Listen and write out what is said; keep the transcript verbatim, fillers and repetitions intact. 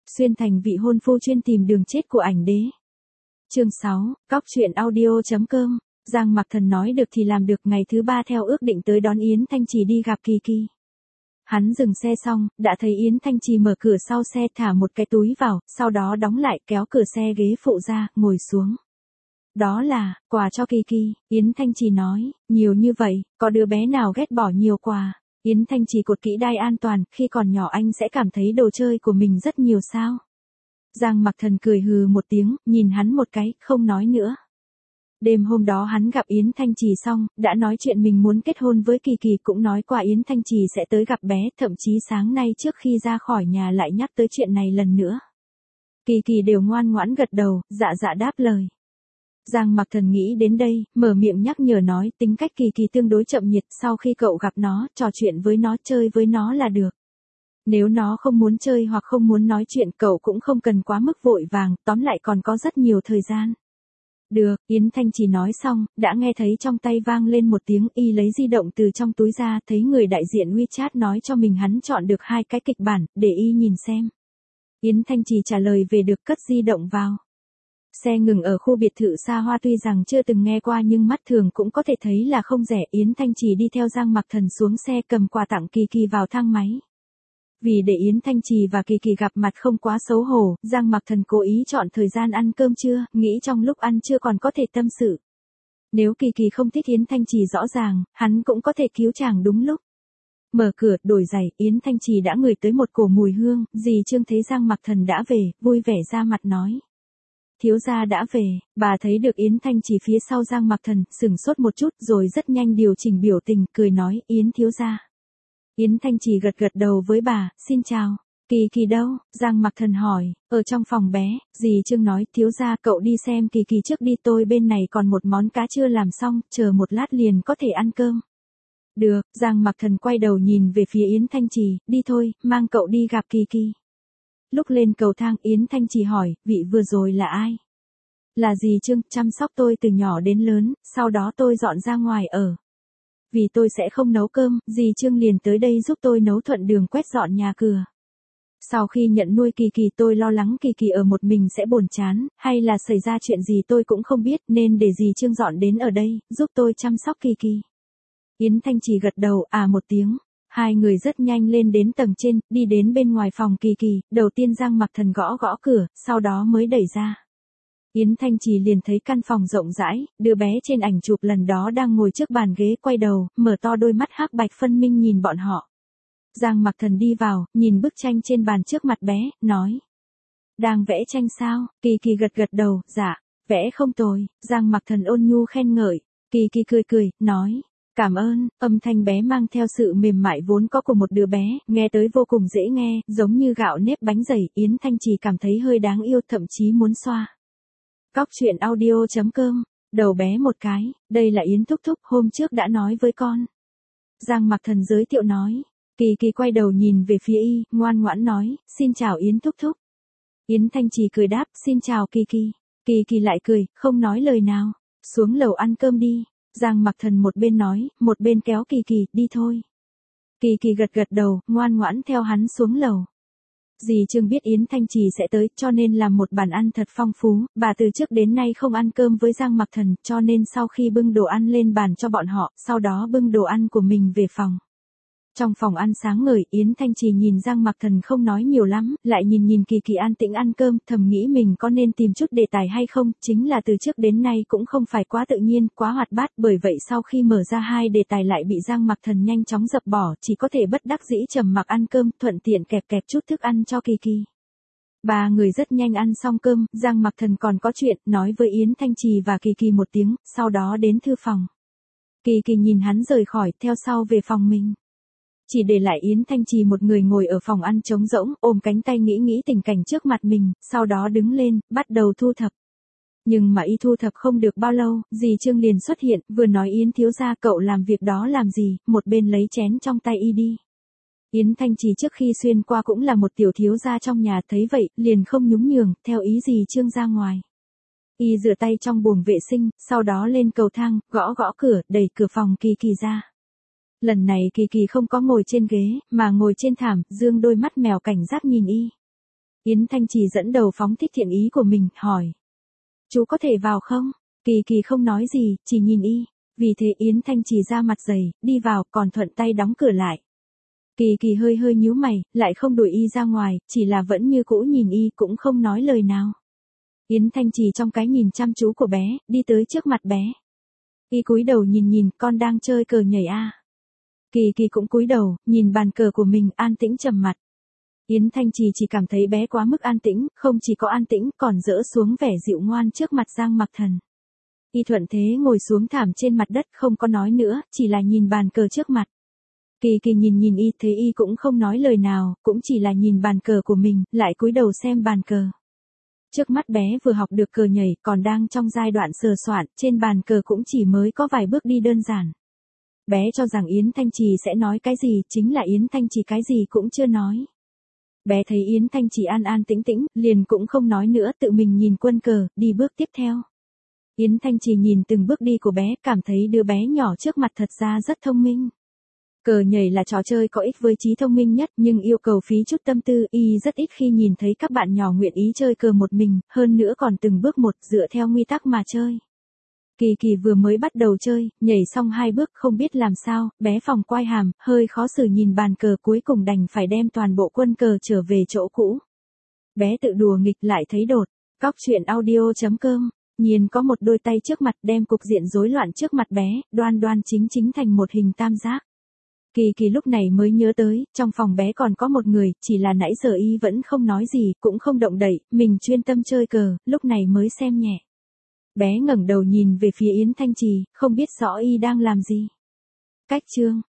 Xuyên thành vị hôn phu chuyên tìm đường chết của ảnh đế. Chương sáu, cóc truyện audio chấm com. Giang Mặc Thần nói được thì làm được, ngày thứ ba theo ước định tới đón Yến Thanh Trì đi gặp Kỳ Kỳ. Hắn dừng xe xong, đã thấy Yến Thanh Trì mở cửa sau xe thả một cái túi vào, sau đó đóng lại, kéo cửa xe ghế phụ ra, ngồi xuống. Đó là, quà cho Kỳ Kỳ, Yến Thanh Trì nói, nhiều như vậy, có đứa bé nào ghét bỏ nhiều quà. Yến Thanh Trì cột kỹ đai an toàn, khi còn nhỏ anh sẽ cảm thấy đồ chơi của mình rất nhiều sao. Giang Mặc Thần cười hừ một tiếng, nhìn hắn một cái, không nói nữa. Đêm hôm đó hắn gặp Yến Thanh Trì xong, đã nói chuyện mình muốn kết hôn với Kỳ Kỳ, cũng nói qua Yến Thanh Trì sẽ tới gặp bé, thậm chí sáng nay trước khi ra khỏi nhà lại nhắc tới chuyện này lần nữa. Kỳ Kỳ đều ngoan ngoãn gật đầu, dạ dạ đáp lời. Giang Mặc Thần nghĩ đến đây, mở miệng nhắc nhở nói, tính cách Kỳ Kỳ tương đối chậm nhiệt, sau khi cậu gặp nó, trò chuyện với nó, chơi với nó là được. Nếu nó không muốn chơi hoặc không muốn nói chuyện, cậu cũng không cần quá mức vội vàng, tóm lại còn có rất nhiều thời gian. Được, Yến Thanh Trì nói xong, đã nghe thấy trong tay vang lên một tiếng, y lấy di động từ trong túi ra, thấy người đại diện WeChat nói cho mình hắn chọn được hai cái kịch bản, để y nhìn xem. Yến Thanh Trì trả lời về được, cất di động vào. Xe ngừng ở khu biệt thự xa hoa, tuy rằng chưa từng nghe qua nhưng mắt thường cũng có thể thấy là không rẻ. Yến Thanh Trì đi theo Giang Mặc Thần xuống xe, cầm quà tặng Kỳ Kỳ vào thang máy. Vì để Yến Thanh Trì và Kỳ Kỳ gặp mặt không quá xấu hổ, Giang Mặc Thần cố ý chọn thời gian ăn cơm trưa, nghĩ trong lúc ăn trưa còn có thể tâm sự. Nếu Kỳ Kỳ không thích Yến Thanh Trì rõ ràng, hắn cũng có thể cứu chàng đúng lúc. Mở cửa, đổi giày, Yến Thanh Trì đã ngửi tới một cổ mùi hương, dì Trương thấy Giang Mặc Thần đã về, vui vẻ ra mặt nói. Thiếu gia đã về. Bà thấy được Yến Thanh Trì phía sau Giang Mặc Thần, sửng sốt một chút rồi rất nhanh điều chỉnh biểu tình, cười nói, Yến thiếu gia. Yến Thanh Trì gật gật đầu với bà, xin chào. Kỳ Kỳ đâu? Giang Mặc Thần hỏi. Ở trong phòng bé, dì Trương nói, thiếu gia cậu đi xem Kỳ Kỳ trước đi, tôi bên này còn một món cá chưa làm xong, chờ một lát liền có thể ăn cơm. Được, Giang Mặc Thần quay đầu nhìn về phía Yến Thanh Trì, đi thôi, mang cậu đi gặp Kỳ Kỳ. Lúc lên cầu thang, Yến Thanh Trì hỏi, vị vừa rồi là ai? Là dì Trương, chăm sóc tôi từ nhỏ đến lớn, sau đó tôi dọn ra ngoài ở. Vì tôi sẽ không nấu cơm, dì Trương liền tới đây giúp tôi nấu, thuận đường quét dọn nhà cửa. Sau khi nhận nuôi Kỳ Kỳ, tôi lo lắng Kỳ Kỳ ở một mình sẽ buồn chán, hay là xảy ra chuyện gì tôi cũng không biết, nên để dì Trương dọn đến ở đây, giúp tôi chăm sóc Kỳ Kỳ. Yến Thanh Trì gật đầu, à một tiếng. Hai người rất nhanh lên đến tầng trên, đi đến bên ngoài phòng Kỳ Kỳ, đầu tiên Giang Mặc Thần gõ gõ cửa, sau đó mới đẩy ra. Yến Thanh Trì liền thấy căn phòng rộng rãi, đứa bé trên ảnh chụp lần đó đang ngồi trước bàn ghế, quay đầu, mở to đôi mắt hắc bạch phân minh nhìn bọn họ. Giang Mặc Thần đi vào, nhìn bức tranh trên bàn trước mặt bé, nói. Đang vẽ tranh sao? Kỳ Kỳ gật gật đầu, dạ, vẽ không tồi. Giang Mặc Thần ôn nhu khen ngợi. Kỳ Kỳ cười cười, nói. Cảm ơn. Âm thanh bé mang theo sự mềm mại vốn có của một đứa bé, nghe tới vô cùng dễ nghe, giống như gạo nếp bánh dày. Yến Thanh Trì cảm thấy hơi đáng yêu, thậm chí muốn xoa. Cóc truyện audio chấm com. Đầu bé một cái, đây là Yến thúc thúc, hôm trước đã nói với con. Giang Mặc Thần giới thiệu nói. Kỳ Kỳ quay đầu nhìn về phía y, ngoan ngoãn nói, xin chào Yến thúc thúc. Yến Thanh Trì cười đáp, xin chào Kỳ Kỳ. Kỳ Kỳ lại cười, không nói lời nào. Xuống lầu ăn cơm đi. Giang Mặc Thần một bên nói, một bên kéo Kỳ Kỳ, đi thôi. Kỳ Kỳ gật gật đầu, ngoan ngoãn theo hắn xuống lầu. Dì Trương biết Yến Thanh Trì sẽ tới, cho nên làm một bàn ăn thật phong phú, bà từ trước đến nay không ăn cơm với Giang Mặc Thần, cho nên sau khi bưng đồ ăn lên bàn cho bọn họ, sau đó bưng đồ ăn của mình về phòng. Trong phòng ăn sáng ngời, Yến Thanh Trì nhìn Giang Mặc Thần không nói nhiều lắm, lại nhìn nhìn Kỳ Kỳ an tĩnh ăn cơm, thầm nghĩ mình có nên tìm chút đề tài hay không, chính là từ trước đến nay cũng không phải quá tự nhiên, quá hoạt bát, bởi vậy sau khi mở ra hai đề tài lại bị Giang Mặc Thần nhanh chóng dập bỏ, chỉ có thể bất đắc dĩ trầm mặc ăn cơm, thuận tiện kẹp kẹp chút thức ăn cho Kỳ Kỳ. Ba người rất nhanh ăn xong cơm, Giang Mặc Thần còn có chuyện, nói với Yến Thanh Trì và Kỳ Kỳ một tiếng, sau đó đến thư phòng. Kỳ Kỳ nhìn hắn rời khỏi, theo sau về phòng mình. Chỉ để lại Yến Thanh Trì một người ngồi ở phòng ăn trống rỗng, ôm cánh tay nghĩ nghĩ tình cảnh trước mặt mình, sau đó đứng lên, bắt đầu thu thập. Nhưng mà y thu thập không được bao lâu, dì Trương liền xuất hiện, vừa nói Yến thiếu gia cậu làm việc đó làm gì, một bên lấy chén trong tay y đi. Yến Thanh Trì trước khi xuyên qua cũng là một tiểu thiếu gia trong nhà, thấy vậy, liền không nhún nhường, theo ý dì Trương ra ngoài. Y rửa tay trong buồng vệ sinh, sau đó lên cầu thang, gõ gõ cửa, đẩy cửa phòng Kỳ Kỳ ra. Lần này Kỳ Kỳ không có ngồi trên ghế, mà ngồi trên thảm, dương đôi mắt mèo cảnh giác nhìn y. Yến Thanh Trì dẫn đầu phóng thích thiện ý của mình, hỏi. Chú có thể vào không? Kỳ Kỳ không nói gì, chỉ nhìn y. Vì thế Yến Thanh Trì ra mặt dày, đi vào, còn thuận tay đóng cửa lại. Kỳ Kỳ hơi hơi nhíu mày, lại không đuổi y ra ngoài, chỉ là vẫn như cũ nhìn y, cũng không nói lời nào. Yến Thanh Trì trong cái nhìn chăm chú của bé, đi tới trước mặt bé. Y cúi đầu nhìn nhìn, con đang chơi cờ nhảy à. Kỳ Kỳ cũng cúi đầu, nhìn bàn cờ của mình, an tĩnh trầm mặt. Yến Thanh Trì chỉ cảm thấy bé quá mức an tĩnh, không chỉ có an tĩnh, còn dỡ xuống vẻ dịu ngoan trước mặt Giang Mặc Thần. Y thuận thế ngồi xuống thảm trên mặt đất, không có nói nữa, chỉ là nhìn bàn cờ trước mặt. Kỳ Kỳ nhìn nhìn y, thấy y cũng không nói lời nào, cũng chỉ là nhìn bàn cờ của mình, lại cúi đầu xem bàn cờ. Trước mắt bé vừa học được cờ nhảy, còn đang trong giai đoạn sờ soạn, trên bàn cờ cũng chỉ mới có vài bước đi đơn giản. Bé cho rằng Yến Thanh Trì sẽ nói cái gì, chính là Yến Thanh Trì cái gì cũng chưa nói. Bé thấy Yến Thanh Trì an an tĩnh tĩnh, liền cũng không nói nữa, tự mình nhìn quân cờ, đi bước tiếp theo. Yến Thanh Trì nhìn từng bước đi của bé, cảm thấy đứa bé nhỏ trước mặt thật ra rất thông minh. Cờ nhảy là trò chơi có ích với trí thông minh nhất, nhưng yêu cầu phí chút tâm tư, y rất ít khi nhìn thấy các bạn nhỏ nguyện ý chơi cờ một mình, hơn nữa còn từng bước một, dựa theo nguyên tắc mà chơi. Kỳ Kỳ vừa mới bắt đầu chơi, nhảy xong hai bước không biết làm sao, bé phòng quai hàm, hơi khó xử nhìn bàn cờ, cuối cùng đành phải đem toàn bộ quân cờ trở về chỗ cũ. Bé tự đùa nghịch lại thấy đột. Cóc truyện audio chấm com. Nhiên có một đôi tay trước mặt đem cục diện rối loạn trước mặt bé, đoan đoan chính chính thành một hình tam giác. Kỳ Kỳ lúc này mới nhớ tới, trong phòng bé còn có một người, chỉ là nãy giờ y vẫn không nói gì, cũng không động đậy, mình chuyên tâm chơi cờ, lúc này mới xem nhẹ. Bé ngẩng đầu nhìn về phía Yến Thanh Trì, không biết rõ y đang làm gì. Cách chương.